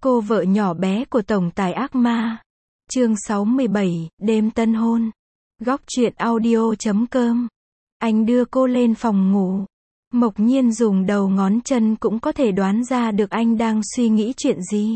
Cô vợ nhỏ bé của tổng tài ác ma. Chương 67, đêm tân hôn. Góc truyện audio.com. Anh đưa cô lên phòng ngủ. Mộc Nhiên dùng đầu ngón chân cũng có thể đoán ra được anh đang suy nghĩ chuyện gì.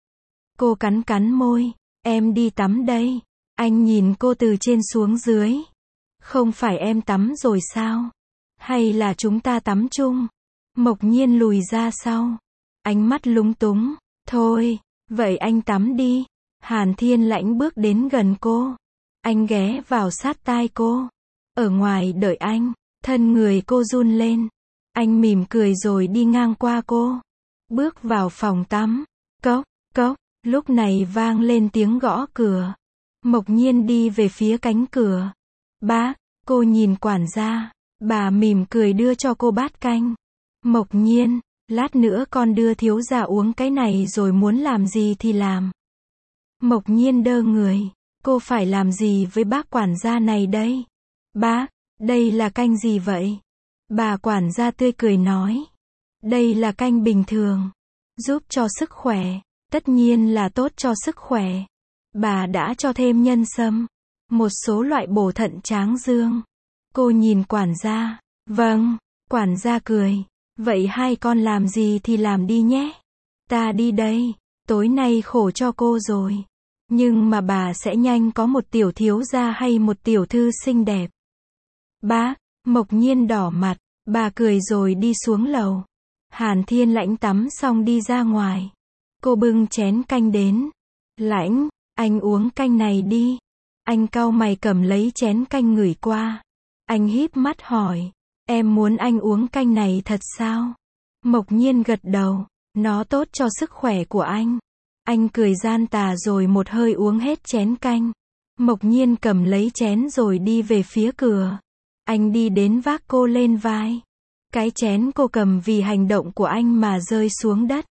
Cô cắn cắn môi. Em đi tắm đây. Anh nhìn cô từ trên xuống dưới. Không phải em tắm rồi sao? Hay là chúng ta tắm chung? Mộc Nhiên lùi ra sau. Ánh mắt lúng túng. Thôi, vậy anh tắm đi. Hàn Thiên Lãnh bước đến gần cô. Anh ghé vào sát tai cô. Ở ngoài đợi anh. Thân người cô run lên. Anh mỉm cười rồi đi ngang qua cô. Bước vào phòng tắm. Cốc, cốc. Lúc này vang lên tiếng gõ cửa. Mộc Nhiên đi về phía cánh cửa. Bác, cô nhìn quản gia. Bà mỉm cười đưa cho cô bát canh. Mộc Nhiên, lát nữa con đưa thiếu gia uống cái này rồi muốn làm gì thì làm. Mộc Nhiên đơ người. Cô phải làm gì với bác quản gia này đây? Bác, đây là canh gì vậy? Bà quản gia tươi cười nói. Đây là canh bình thường. Giúp cho sức khỏe. Tất nhiên là tốt cho sức khỏe. Bà đã cho thêm nhân sâm. Một số loại bổ thận tráng dương. Cô nhìn quản gia. Vâng, quản gia cười. Vậy hai con làm gì thì làm đi nhé. Ta đi đây. Tối nay khổ cho cô rồi. Nhưng mà bà sẽ nhanh có một tiểu thiếu gia hay một tiểu thư xinh đẹp. Bác, Mộc Nhiên đỏ mặt. Bà cười rồi đi xuống lầu. Hàn Thiên Lãnh tắm xong đi ra ngoài. Cô bưng chén canh đến. Lãnh, anh uống canh này đi. Anh cau mày cầm lấy chén canh ngửi qua. Anh híp mắt hỏi. Em muốn anh uống canh này thật sao? Mộc Nhiên gật đầu. Nó tốt cho sức khỏe của anh. Anh cười gian tà rồi một hơi uống hết chén canh. Mộc Nhiên cầm lấy chén rồi đi về phía cửa. Anh đi đến vác cô lên vai. Cái chén cô cầm vì hành động của anh mà rơi xuống đất.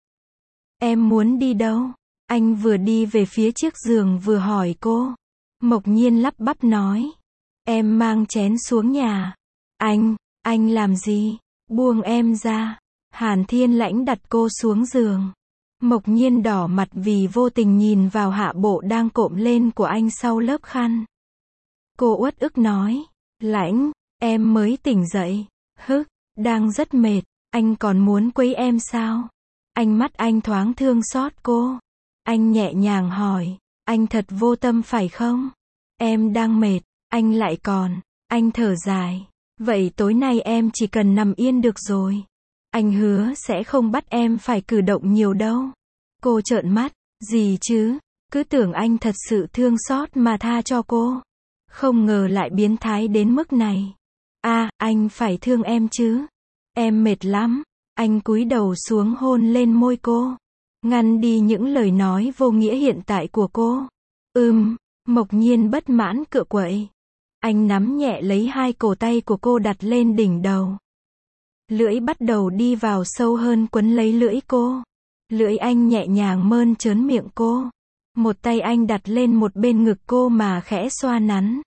Em muốn đi đâu? Anh vừa đi về phía chiếc giường vừa hỏi cô. Mộc Nhiên lắp bắp nói. Em mang chén xuống nhà. Anh làm gì? Buông em ra. Hàn Thiên Lãnh đặt cô xuống giường. Mộc Nhiên đỏ mặt vì vô tình nhìn vào hạ bộ đang cộm lên của anh sau lớp khăn. Cô uất ức nói. Lãnh, em mới tỉnh dậy. Hức, đang rất mệt. Anh còn muốn quấy em sao? Ánh mắt anh thoáng thương xót cô. Anh nhẹ nhàng hỏi. Anh thật vô tâm phải không? Em đang mệt. Anh lại còn. Anh thở dài. Vậy tối nay em chỉ cần nằm yên được rồi. Anh hứa sẽ không bắt em phải cử động nhiều đâu. Cô trợn mắt. Gì chứ? Cứ tưởng anh thật sự thương xót mà tha cho cô. Không ngờ lại biến thái đến mức này. Anh phải thương em chứ. Em mệt lắm. Anh cúi đầu xuống hôn lên môi cô. Ngăn đi những lời nói vô nghĩa hiện tại của cô. Mộc Nhiên bất mãn cựa quậy. Anh nắm nhẹ lấy hai cổ tay của cô đặt lên đỉnh đầu. Lưỡi bắt đầu đi vào sâu hơn quấn lấy lưỡi cô. Lưỡi anh nhẹ nhàng mơn trớn miệng cô. Một tay anh đặt lên một bên ngực cô mà khẽ xoa nắn.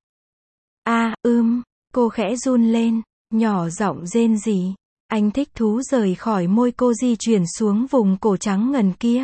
Cô khẽ run lên, nhỏ giọng rên rỉ. Anh thích thú rời khỏi môi cô di chuyển xuống vùng cổ trắng ngần kia.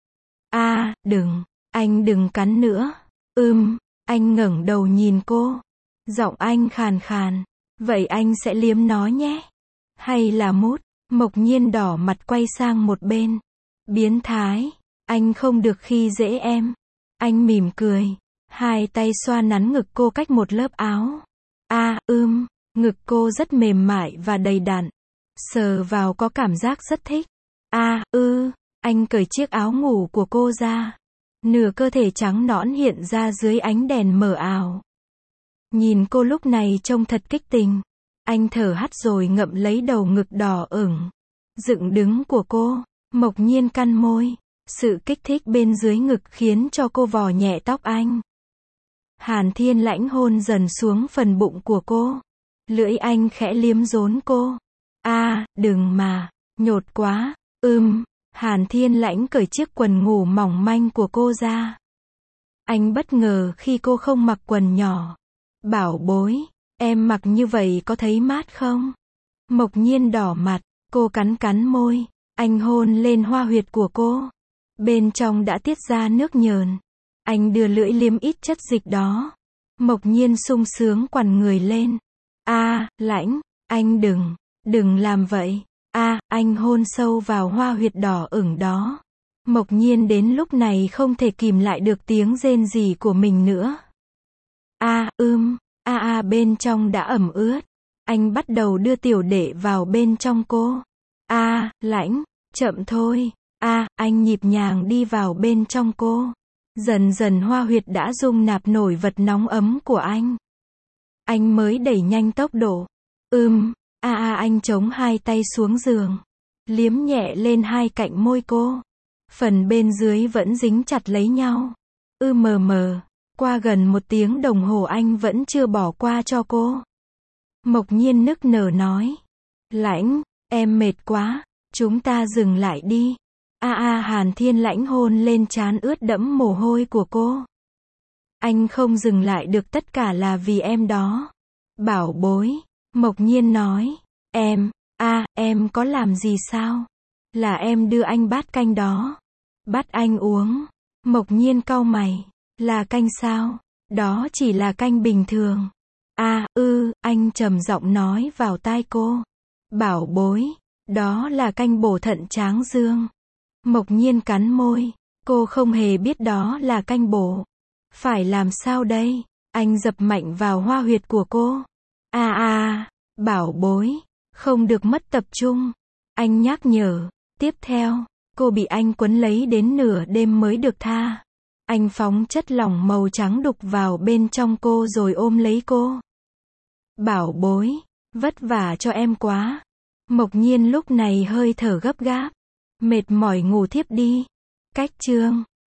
Anh đừng cắn nữa. Anh ngẩng đầu nhìn cô. Giọng anh khàn khàn. Vậy anh sẽ liếm nó nhé. Hay là mút? Mộc Nhiên đỏ mặt quay sang một bên. Biến thái. Anh không được khi dễ em. Anh mỉm cười. Hai tay xoa nắn ngực cô cách một lớp áo. Ngực cô rất mềm mại và đầy đặn. Sờ vào có cảm giác rất thích. Anh cởi chiếc áo ngủ của cô ra. Nửa cơ thể trắng nõn hiện ra dưới ánh đèn mờ ảo. Nhìn cô lúc này trông thật kích tình. Anh thở hắt rồi ngậm lấy đầu ngực đỏ ửng, dựng đứng của cô. Mộc Nhiên cắn môi. Sự kích thích bên dưới ngực khiến cho cô vò nhẹ tóc anh. Hàn Thiên Lãnh hôn dần xuống phần bụng của cô. Lưỡi anh khẽ liếm rốn cô. Đừng mà, nhột quá. Hàn Thiên Lãnh cởi chiếc quần ngủ mỏng manh của cô ra. Anh bất ngờ khi cô không mặc quần nhỏ. Bảo bối, em mặc như vậy có thấy mát không? Mộc Nhiên đỏ mặt, cô cắn cắn môi. Anh hôn lên hoa huyệt của cô. Bên trong đã tiết ra nước nhờn. Anh đưa lưỡi liếm ít chất dịch đó. Mộc Nhiên sung sướng quằn người lên. Lãnh, anh đừng làm vậy. Anh hôn sâu vào hoa huyệt đỏ ửng đó. Mộc Nhiên đến lúc này không thể kìm lại được tiếng rên rỉ của mình nữa. Bên trong đã ẩm ướt. Anh bắt đầu đưa tiểu đệ vào bên trong cô. Lãnh, chậm thôi. Anh nhịp nhàng đi vào bên trong cô. Dần dần hoa huyệt đã dung nạp nổi vật nóng ấm của anh. Anh mới đẩy nhanh tốc độ. Anh chống hai tay xuống giường. Liếm nhẹ lên hai cạnh môi cô. Phần bên dưới vẫn dính chặt lấy nhau. Qua gần 1 tiếng đồng hồ anh vẫn chưa bỏ qua cho cô. Mộc Nhiên nức nở nói. Lãnh, em mệt quá. Chúng ta dừng lại đi. Hàn Thiên Lãnh hôn lên trán ướt đẫm mồ hôi của cô. Anh không dừng lại được, tất cả là vì em đó. Bảo bối. Mộc Nhiên nói. Em có làm gì sao? Là em đưa anh bát canh đó. Bắt anh uống. Mộc Nhiên cau mày. Là canh sao? Đó chỉ là canh bình thường. Anh trầm giọng nói vào tai cô. Bảo bối. Đó là canh bổ thận tráng dương. Mộc Nhiên cắn môi. Cô không hề biết đó là canh bổ. Phải làm sao đây? Anh dập mạnh vào hoa huyệt của cô. Bảo bối. Không được mất tập trung. Anh nhắc nhở. Tiếp theo, cô bị anh quấn lấy đến nửa đêm mới được tha. Anh phóng chất lỏng màu trắng đục vào bên trong cô rồi ôm lấy cô. Bảo bối. Vất vả cho em quá. Mộc Nhiên lúc này hơi thở gấp gáp. Mệt mỏi ngủ thiếp đi. Cách chương